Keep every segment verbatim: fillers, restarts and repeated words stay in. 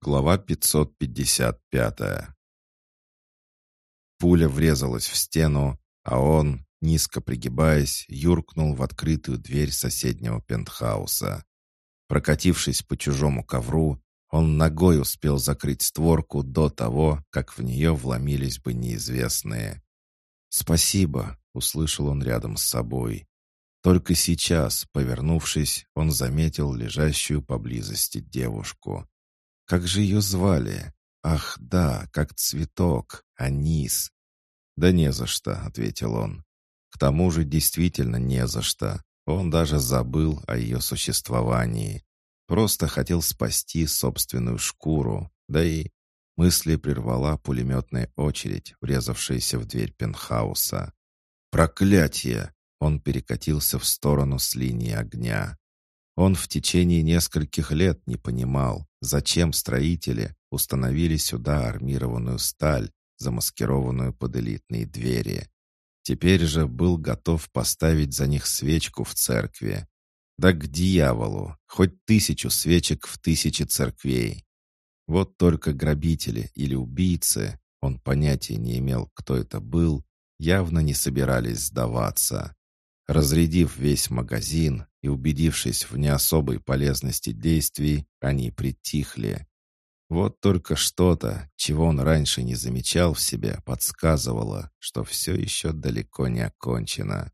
Глава пятьсот пятьдесят пять. Пуля врезалась в стену, а он, низко пригибаясь, юркнул в открытую дверь соседнего пентхауса. Прокатившись по чужому ковру, он ногой успел закрыть створку до того, как в нее вломились бы неизвестные. «Спасибо», — услышал он рядом с собой. Только сейчас, повернувшись, он заметил лежащую поблизости девушку. Как же ее звали? Ах, да, как цветок, Анис. «Да не за что», — ответил он. К тому же действительно не за что. Он даже забыл о ее существовании. Просто хотел спасти собственную шкуру, да и... Мысли прервала пулеметная очередь, врезавшаяся в дверь пентхауса. «Проклятие!» Он перекатился в сторону с линии огня. Он в течение нескольких лет не понимал, зачем строители установили сюда армированную сталь, замаскированную под элитные двери. Теперь же был готов поставить за них свечку в церкви. Да к дьяволу, хоть тысячу свечек в тысячи церквей. Вот только грабители или убийцы, он понятия не имел, кто это был, явно не собирались сдаваться. Разрядив весь магазин и убедившись в не особой полезности действий, они притихли. Вот только что-то, чего он раньше не замечал в себе, подсказывало, что все еще далеко не окончено.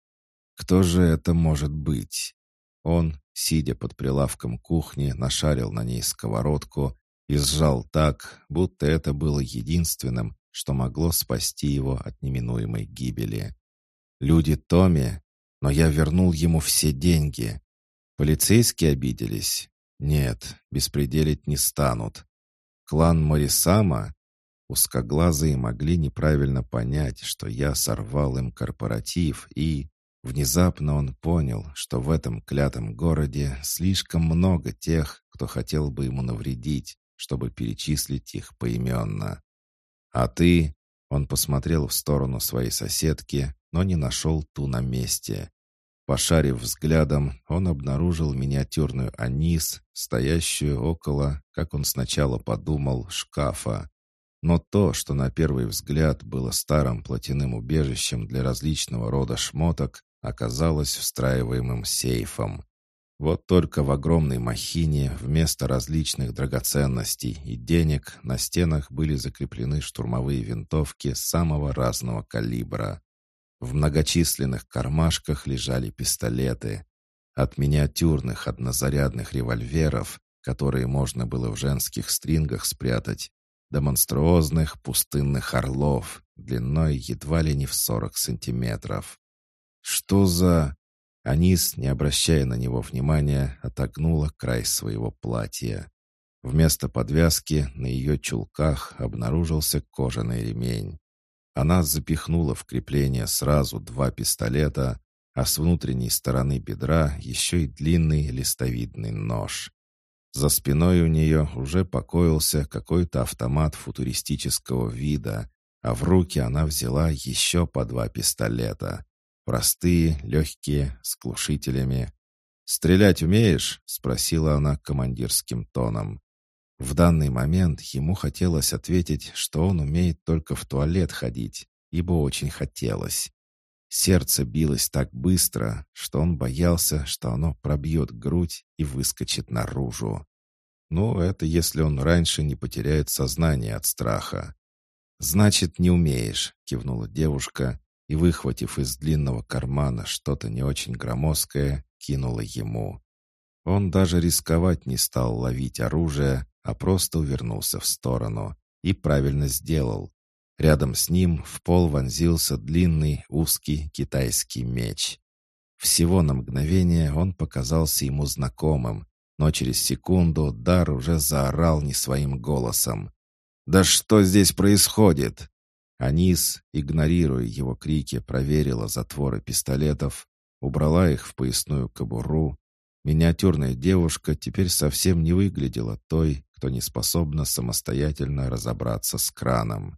Кто же это может быть? Он, сидя под прилавком кухни, нашарил на ней сковородку и сжал так, будто это было единственным, что могло спасти его от неминуемой гибели. Люди Томми, но я вернул ему все деньги. Полицейские обиделись? Нет, беспределить не станут. Клан Морисама? Узкоглазые могли неправильно понять, что я сорвал им корпоратив, и... Внезапно он понял, что в этом клятом городе слишком много тех, кто хотел бы ему навредить, чтобы перечислить их поименно. «А ты...» — он посмотрел в сторону своей соседки, но не нашел ту на месте. Пошарив взглядом, он обнаружил миниатюрную Анис, стоящую около, как он сначала подумал, шкафа. Но то, что на первый взгляд было старым платяным убежищем для различного рода шмоток, оказалось встраиваемым сейфом. Вот только в огромной махине вместо различных драгоценностей и денег на стенах были закреплены штурмовые винтовки самого разного калибра. В многочисленных кармашках лежали пистолеты. От миниатюрных однозарядных револьверов, которые можно было в женских стрингах спрятать, до монструозных пустынных орлов, длиной едва ли не в сорок сантиметров. «Что за...» Анис, не обращая на него внимания, отогнула край своего платья. Вместо подвязки на ее чулках обнаружился кожаный ремень. Она запихнула в крепление сразу два пистолета, а с внутренней стороны бедра еще и длинный листовидный нож. За спиной у нее уже покоился какой-то автомат футуристического вида, а в руки она взяла еще по два пистолета. Простые, легкие, с глушителями. «Стрелять умеешь?» — спросила она командирским тоном. В данный момент ему хотелось ответить, что он умеет только в туалет ходить, ибо очень хотелось. Сердце билось так быстро, что он боялся, что оно пробьет грудь и выскочит наружу. Ну, это если он раньше не потеряет сознание от страха. «Значит, не умеешь», — кивнула девушка и, выхватив из длинного кармана что-то не очень громоздкое, кинула ему. Он даже рисковать не стал ловить оружие, а просто увернулся в сторону. И правильно сделал. Рядом с ним в пол вонзился длинный, узкий китайский меч. Всего на мгновение он показался ему знакомым, но через секунду Дар уже заорал не своим голосом. «Да что здесь происходит?» Анис, игнорируя его крики, проверила затворы пистолетов, убрала их в поясную кобуру. Миниатюрная девушка теперь совсем не выглядела той, кто не способна самостоятельно разобраться с краном.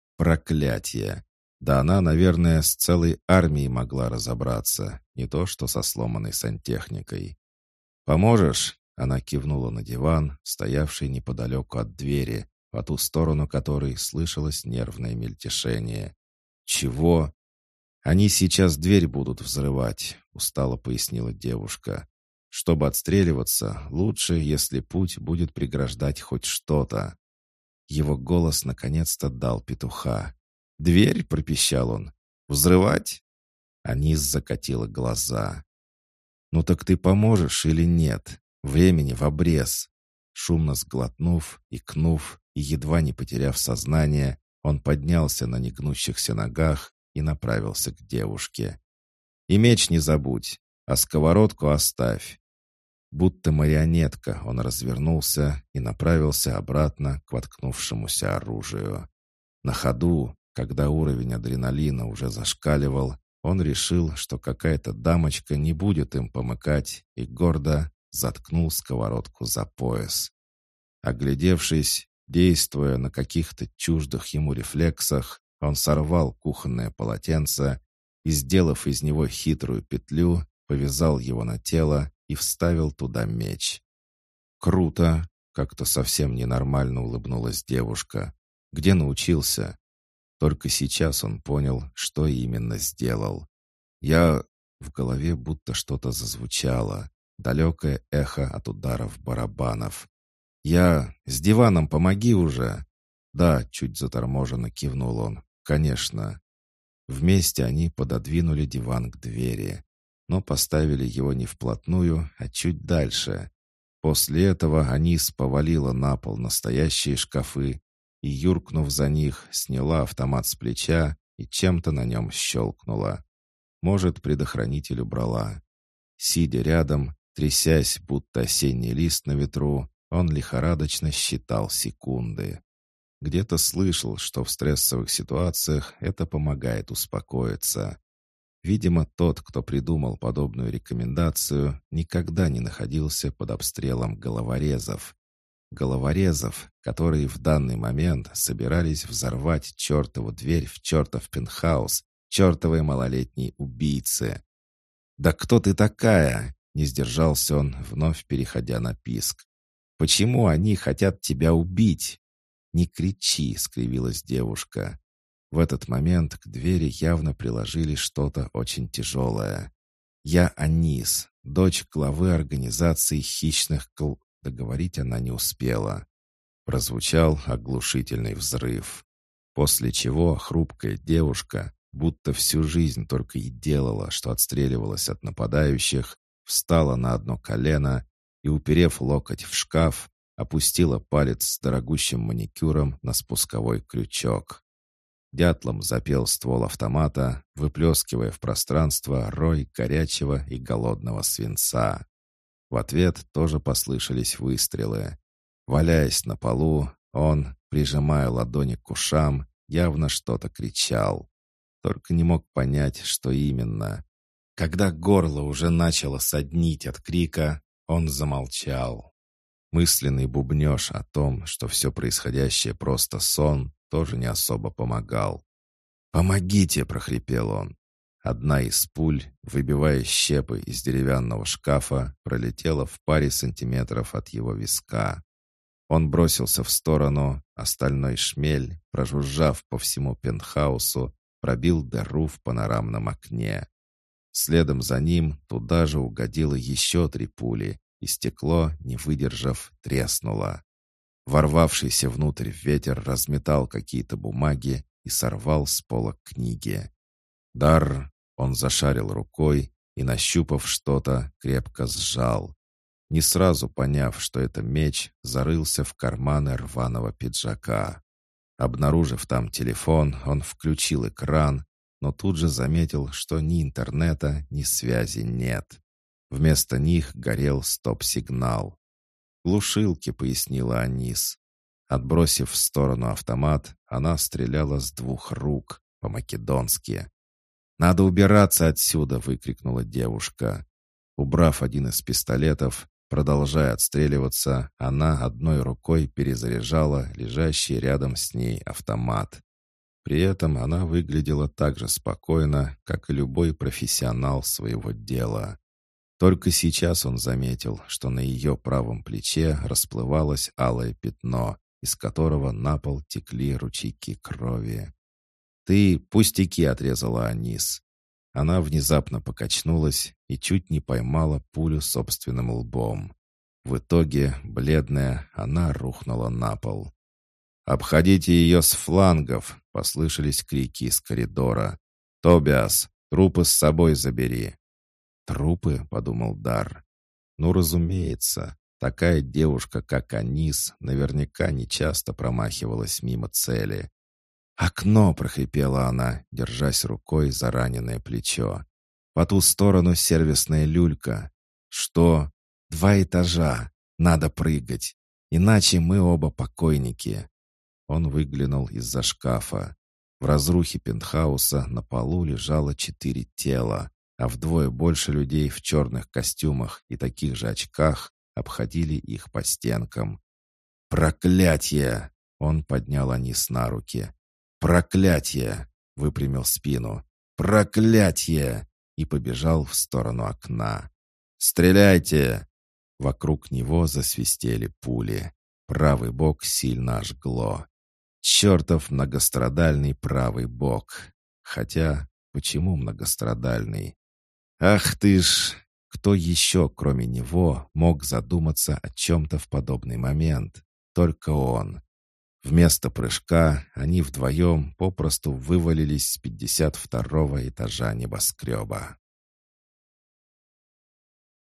Проклятие! Да она, наверное, с целой армией могла разобраться, не то что со сломанной сантехникой. «Поможешь?» Она кивнула на диван, стоявший неподалеку от двери, по ту сторону которой слышалось нервное мельтешение. «Чего?» «Они сейчас дверь будут взрывать», — устало пояснила девушка. «Чтобы отстреливаться, лучше, если путь будет преграждать хоть что-то». Его голос наконец-то дал петуха. «Дверь?» — пропищал он. «Взрывать?» Анис закатила глаза. «Ну так ты поможешь или нет? Времени в обрез». Шумно сглотнув, икнув и едва не потеряв сознание, он поднялся на негнущихся ногах и направился к девушке. «И меч не забудь, а сковородку оставь». Будто марионетка он развернулся и направился обратно к воткнувшемуся оружию. На ходу, когда уровень адреналина уже зашкаливал, он решил, что какая-то дамочка не будет им помыкать, и гордо заткнул сковородку за пояс. Оглядевшись, действуя на каких-то чуждых ему рефлексах, он сорвал кухонное полотенце и, сделав из него хитрую петлю, повязал его на тело и вставил туда меч. «Круто!» — как-то совсем ненормально улыбнулась девушка. «Где научился?» Только сейчас он понял, что именно сделал. «Я...» В голове будто что-то зазвучало. Далекое эхо от ударов барабанов. «Я... С диваном помоги уже!» «Да», — чуть заторможенно кивнул он. «Конечно». Вместе они пододвинули диван к двери, но поставили его не вплотную, а чуть дальше. После этого Анис повалила на пол настоящие шкафы и, юркнув за них, сняла автомат с плеча и чем-то на нем щелкнула. Может, предохранитель убрала. Сидя рядом, трясясь, будто осенний лист на ветру, он лихорадочно считал секунды. Где-то слышал, что в стрессовых ситуациях это помогает успокоиться. Видимо, тот, кто придумал подобную рекомендацию, никогда не находился под обстрелом головорезов. Головорезов, которые в данный момент собирались взорвать чертову дверь в чертов пентхаус, чертовой малолетней убийцы. «Да кто ты такая?» — не сдержался он, вновь переходя на писк. «Почему они хотят тебя убить?» «Не кричи!» — скривилась девушка. В этот момент к двери явно приложили что-то очень тяжелое. «Я Анис, дочь главы организации хищных кл...» Договорить она не успела. Прозвучал оглушительный взрыв. После чего хрупкая девушка, будто всю жизнь только и делала, что отстреливалась от нападающих, встала на одно колено и, уперев локоть в шкаф, опустила палец с дорогущим маникюром на спусковой крючок. Дятлом запел ствол автомата, выплескивая в пространство рой горячего и голодного свинца. В ответ тоже послышались выстрелы. Валяясь на полу, он, прижимая ладони к ушам, явно что-то кричал. Только не мог понять, что именно. Когда горло уже начало соднить от крика, он замолчал. Мысленный бубнеж о том, что все происходящее просто сон, тоже не особо помогал. «Помогите!» — прохрипел он. Одна из пуль, выбивая щепы из деревянного шкафа, пролетела в паре сантиметров от его виска. Он бросился в сторону, остальной шмель, прожужжав по всему пентхаусу, пробил дыру в панорамном окне. Следом за ним туда же угодило еще три пули, и стекло, не выдержав, треснуло. Ворвавшийся внутрь ветер разметал какие-то бумаги и сорвал с пола книги. Дар, он зашарил рукой и, нащупав что-то, крепко сжал. Не сразу поняв, что это меч, зарылся в карманы рваного пиджака. Обнаружив там телефон, он включил экран, но тут же заметил, что ни интернета, ни связи нет. Вместо них горел стоп-сигнал. «Глушилки», — пояснила Анис. Отбросив в сторону автомат, она стреляла с двух рук, по-македонски. «Надо убираться отсюда!» — выкрикнула девушка. Убрав один из пистолетов, продолжая отстреливаться, она одной рукой перезаряжала лежащий рядом с ней автомат. При этом она выглядела так же спокойно, как и любой профессионал своего дела. Только сейчас он заметил, что на ее правом плече расплывалось алое пятно, из которого на пол текли ручейки крови. «Ты пустяки!» — отрезала Анис. Она внезапно покачнулась и чуть не поймала пулю собственным лбом. В итоге, бледная, она рухнула на пол. «Обходите ее с флангов!» — послышались крики из коридора. «Тобиас, трупы с собой забери!» «Трупы?» — подумал Дар. «Ну, разумеется, такая девушка, как Анис, наверняка нечасто промахивалась мимо цели». «Окно!» — прохрипела она, держась рукой за раненое плечо. «По ту сторону сервисная люлька». «Что?» «Два этажа. Надо прыгать. Иначе мы оба покойники». Он выглянул из-за шкафа. В разрухе пентхауса на полу лежало четыре тела, а вдвое больше людей в черных костюмах и таких же очках обходили их по стенкам. «Проклятье!» — он поднял Анис на руки. «Проклятье!» — выпрямил спину. «Проклятье!» — и побежал в сторону окна. «Стреляйте!» Вокруг него засвистели пули. Правый бок сильно ожгло. Чертов многострадальный правый бок. Хотя, почему многострадальный? Ах ты ж! Кто еще, кроме него, мог задуматься о чем-то в подобный момент? Только он. Вместо прыжка они вдвоем попросту вывалились с пятьдесят второго этажа небоскреба.